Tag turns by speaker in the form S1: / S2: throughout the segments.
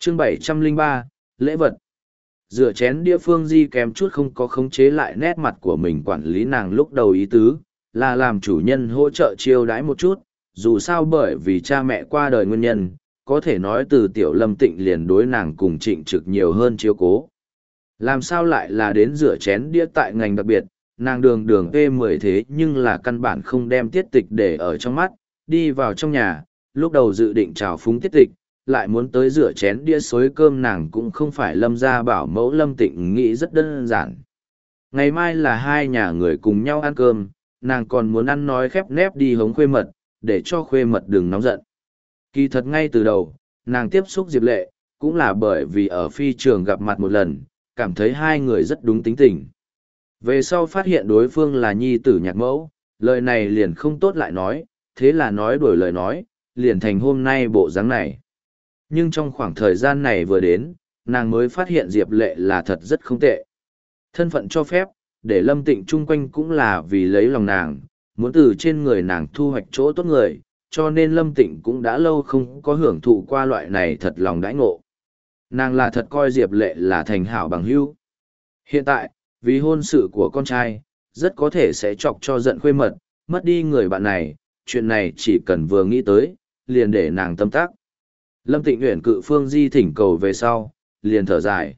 S1: Chương 703, lễ vật. Rửa chén đĩa Phương Di kém chút không có khống chế lại nét mặt của mình, quản lý nàng lúc đầu ý tứ là làm chủ nhân hỗ trợ chiêu đãi một chút, dù sao bởi vì cha mẹ qua đời nguyên nhân, có thể nói từ tiểu Lâm Tịnh liền đối nàng cùng Trịnh Trực nhiều hơn chiếu cố. Làm sao lại là đến rửa chén đĩa tại ngành đặc biệt, nàng đường đường P10 thế nhưng là căn bản không đem Tiết Tịch để ở trong mắt, đi vào trong nhà, lúc đầu dự định chào phúng Tiết Tịch, lại muốn tới rửa chén đĩa xối cơm, nàng cũng không phải Lâm gia bảo mẫu. Lâm Tịnh nghĩ rất đơn giản. Ngày mai là hai nhà người cùng nhau ăn cơm, nàng còn muốn ăn nói khép nép đi hống Khuê Mật, để cho Khuê Mật đừng nóng giận. Kỳ thật ngay từ đầu, nàng tiếp xúc Diệp Lệ, cũng là bởi vì ở phi trường gặp mặt một lần, cảm thấy hai người rất đúng tính tình. Về sau phát hiện đối phương là nhi tử nhạc mẫu, lời này liền không tốt lại nói, thế là nói đổi lời nói, liền thành hôm nay bộ dáng này. Nhưng trong khoảng thời gian này vừa đến, nàng mới phát hiện Diệp Lệ là thật rất không tệ. Thân phận cho phép, để Lâm Tịnh chung quanh cũng là vì lấy lòng nàng, muốn từ trên người nàng thu hoạch chỗ tốt người, cho nên Lâm Tịnh cũng đã lâu không có hưởng thụ qua loại này thật lòng đãi ngộ. Nàng là thật coi Diệp Lệ là thành hảo bằng hữu. Hiện tại, vì hôn sự của con trai, rất có thể sẽ chọc cho giận Khuê Mật, mất đi người bạn này, chuyện này chỉ cần vừa nghĩ tới, liền để nàng tâm tác. Lâm Tịnh uyển cự Phương Di thỉnh cầu về sau, liền thở dài.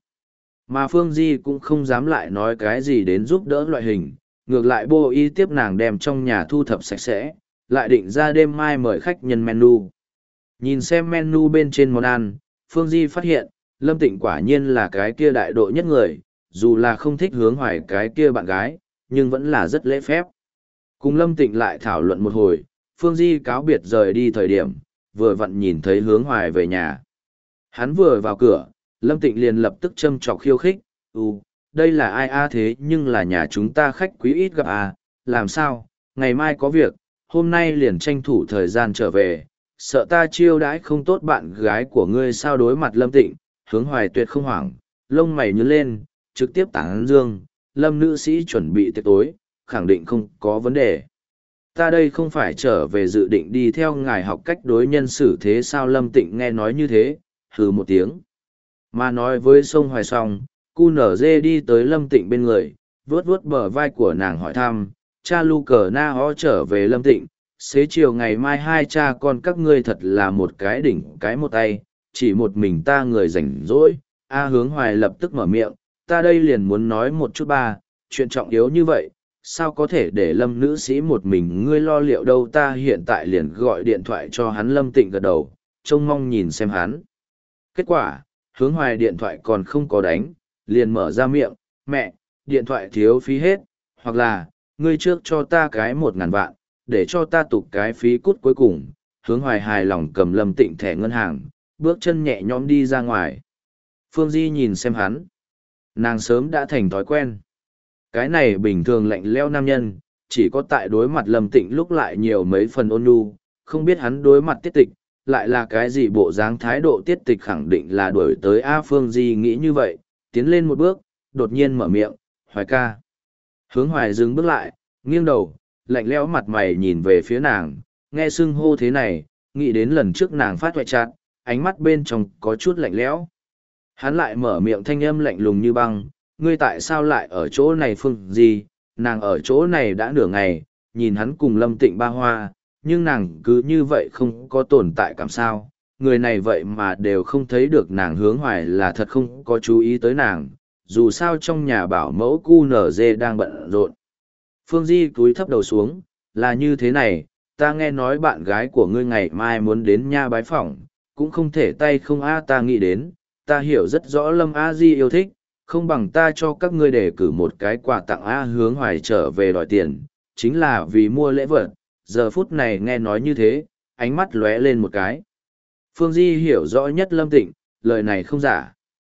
S1: Mà Phương Di cũng không dám lại nói cái gì đến giúp đỡ loại hình, ngược lại bô y tiếp nàng đem trong nhà thu thập sạch sẽ, lại định ra đêm mai mời khách nhân menu. Nhìn xem menu bên trên món ăn, Phương Di phát hiện, Lâm Tịnh quả nhiên là cái kia đại độ nhất người, dù là không thích Hướng Hoài cái kia bạn gái, nhưng vẫn là rất lễ phép. Cùng Lâm Tịnh lại thảo luận một hồi, Phương Di cáo biệt rời đi thời điểm, vừa vặn nhìn thấy Hướng Hoài về nhà. Hắn vừa vào cửa, Lâm Tịnh liền lập tức châm chọc khiêu khích, đây là ai a, thế nhưng là nhà chúng ta khách quý ít gặp à, làm sao, ngày mai có việc, hôm nay liền tranh thủ thời gian trở về, sợ ta chiêu đãi không tốt bạn gái của ngươi sao. Đối mặt Lâm Tịnh, Hướng Hoài tuyệt không hoảng, lông mày nhướng lên, trực tiếp tán dương, Lâm nữ sĩ chuẩn bị tiệc tối, khẳng định không có vấn đề. Ta đây không phải trở về dự định đi theo ngài học cách đối nhân xử thế sao. Lâm Tịnh nghe nói như thế, hừ một tiếng. Mà nói với sông Hoài xong, cu nở dê đi tới Lâm Tịnh bên người, vuốt vuốt bờ vai của nàng hỏi thăm, cha Lu Cờ Na Ho trở về. Lâm Tịnh, xế chiều ngày mai hai cha con các ngươi thật là một cái đỉnh cái một tay, chỉ một mình ta người rảnh rỗi. Hướng Hoài lập tức mở miệng, ta đây liền muốn nói một chút ba, chuyện trọng yếu như vậy, sao có thể để Lâm nữ sĩ một mình ngươi lo liệu đâu, ta hiện tại liền gọi điện thoại cho hắn. Lâm Tịnh gật đầu, trông mong nhìn xem hắn. Kết quả, Hướng Hoài điện thoại còn không có đánh, liền mở ra miệng, mẹ, điện thoại thiếu phí hết, hoặc là, ngươi trước cho ta cái 1.000 vạn, để cho ta tục cái phí cút cuối cùng. Hướng Hoài hài lòng cầm Lâm Tịnh thẻ ngân hàng, bước chân nhẹ nhõm đi ra ngoài. Phương Di nhìn xem hắn. Nàng sớm đã thành thói quen. Cái này bình thường lạnh lẽo nam nhân, chỉ có tại đối mặt Lâm Tịnh lúc lại nhiều mấy phần ôn nhu, không biết hắn đối mặt Tiết Tịch, lại là cái gì bộ dáng thái độ. Tiết Tịch khẳng định là đuổi tới Phương Di nghĩ như vậy, tiến lên một bước, đột nhiên mở miệng, Hoài ca. Hướng Hoài dừng bước lại, nghiêng đầu, lạnh lẽo mặt mày nhìn về phía nàng, nghe xưng hô thế này, nghĩ đến lần trước nàng phát hoại chặt, ánh mắt bên trong có chút lạnh lẽo. Hắn lại mở miệng thanh âm lạnh lùng như băng, ngươi tại sao lại ở chỗ này Phương Di, nàng ở chỗ này đã nửa ngày, nhìn hắn cùng Lâm Tịnh ba hoa, nhưng nàng cứ như vậy không có tồn tại cảm sao, người này vậy mà đều không thấy được nàng. Hướng Hoài là thật không có chú ý tới nàng, dù sao trong nhà bảo mẫu cu nở dê đang bận rộn. Phương Di cúi thấp đầu xuống, là như thế này, ta nghe nói bạn gái của ngươi ngày mai muốn đến nha bái phỏng, cũng không thể tay không ta nghĩ đến, ta hiểu rất rõ Lâm A Di yêu thích, không bằng ta cho các ngươi đề cử một cái quà tặng. Hướng Hoài trở về đòi tiền, chính là vì mua lễ vật. Giờ phút này nghe nói như thế, ánh mắt lóe lên một cái. Phương Di hiểu rõ nhất Lâm Tịnh, lời này không giả.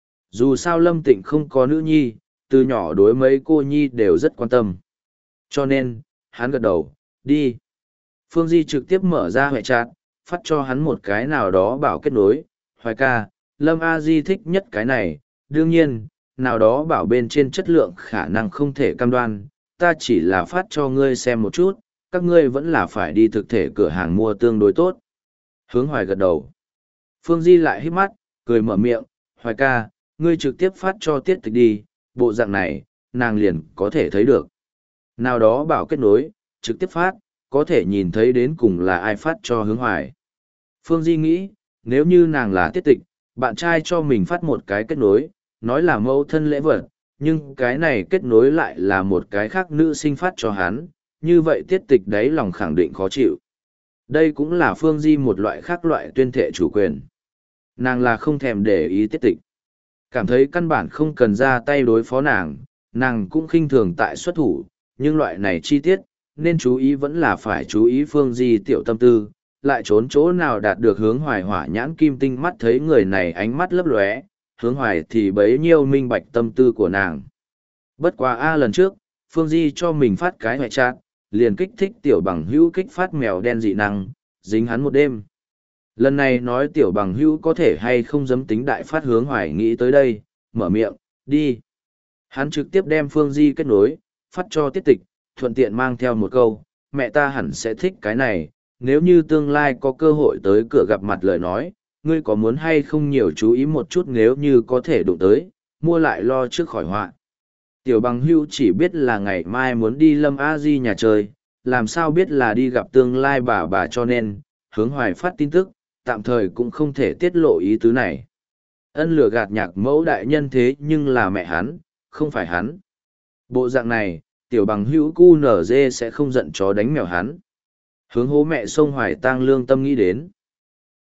S1: Dù sao Lâm Tịnh không có nữ nhi, từ nhỏ đối mấy cô nhi đều rất quan tâm. Cho nên, hắn gật đầu, đi. Phương Di trực tiếp mở ra hệ chat, phát cho hắn một cái nào đó bảo kết nối. Hoài ca, Lâm A Di thích nhất cái này, đương nhiên, nào đó bảo bên trên chất lượng khả năng không thể cam đoan, ta chỉ là phát cho ngươi xem một chút, các ngươi vẫn là phải đi thực thể cửa hàng mua tương đối tốt. Hướng Hoài gật đầu. Phương Di lại hít mắt, cười mở miệng, Hoài ca, ngươi trực tiếp phát cho tiết tịch đi, bộ dạng này, nàng liền có thể thấy được. Nào đó bảo kết nối, trực tiếp phát, có thể nhìn thấy đến cùng là ai phát cho Hướng Hoài. Phương Di nghĩ, nếu như nàng là tiết tịch, bạn trai cho mình phát một cái kết nối, nói là mẫu thân lễ vật, nhưng cái này kết nối lại là một cái khác nữ sinh phát cho hắn, như vậy tiết tịch đấy lòng khẳng định khó chịu. Đây cũng là Phương Di một loại khác loại tuyên thệ chủ quyền. Nàng là không thèm để ý tiết tịch. Cảm thấy căn bản không cần ra tay đối phó nàng cũng khinh thường tại xuất thủ, nhưng loại này chi tiết, nên chú ý vẫn là phải chú ý Phương Di tiểu tâm tư, lại trốn chỗ nào đạt được Hướng Hoài hỏa nhãn kim tinh mắt thấy người này ánh mắt lấp lóe, Hướng Hoài thì bấy nhiêu minh bạch tâm tư của nàng. Bất quá lần trước, Phương Di cho mình phát cái hoại chat, liền kích thích tiểu bằng hữu kích phát mèo đen dị năng, dính hắn một đêm. Lần này nói tiểu bằng hữu có thể hay không dám tính đại phát Hướng Hoài nghĩ tới đây, mở miệng, đi. Hắn trực tiếp đem Phương Di kết nối, phát cho tiết tịch, thuận tiện mang theo một câu, mẹ ta hẳn sẽ thích cái này, nếu như tương lai có cơ hội tới cửa gặp mặt lời nói, ngươi có muốn hay không nhiều chú ý một chút nếu như có thể đụng tới, mua lại lo trước khỏi họa. Tiểu bằng hưu chỉ biết là ngày mai muốn đi Lâm A Di nhà chơi, làm sao biết là đi gặp tương lai bà cho nên, Hướng Hoài phát tin tức, tạm thời cũng không thể tiết lộ ý tứ này. Ân lừa gạt nhạc mẫu đại nhân thế nhưng là mẹ hắn, không phải hắn. Bộ dạng này, tiểu bằng hữu cu nở dê sẽ không giận chó đánh mèo hắn. Hướng hố mẹ sông Hoài tang lương tâm nghĩ đến.